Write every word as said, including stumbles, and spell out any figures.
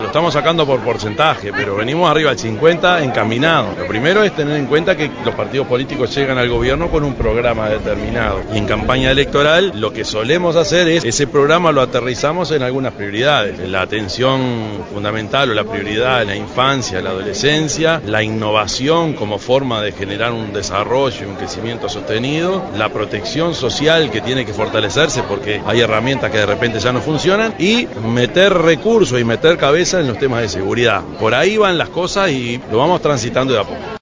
Lo estamos sacando por porcentaje, pero venimos arriba al cincuenta encaminados. Lo primero es tener en cuenta que los partidos políticos llegan al gobierno con un programa determinado. Y en campaña electoral lo que solemos hacer es, ese programa lo aterrizamos en algunas prioridades. La atención fundamental o la prioridad en la infancia, la adolescencia, la innovación como forma de generar un desarrollo y un crecimiento sostenido, la protección social que tiene que fortalecerse porque hay herramientas que de repente ya no funcionan, y meter recursos y meter cabeza en los temas de seguridad. Por ahí van las cosas y lo vamos transitando de a poco.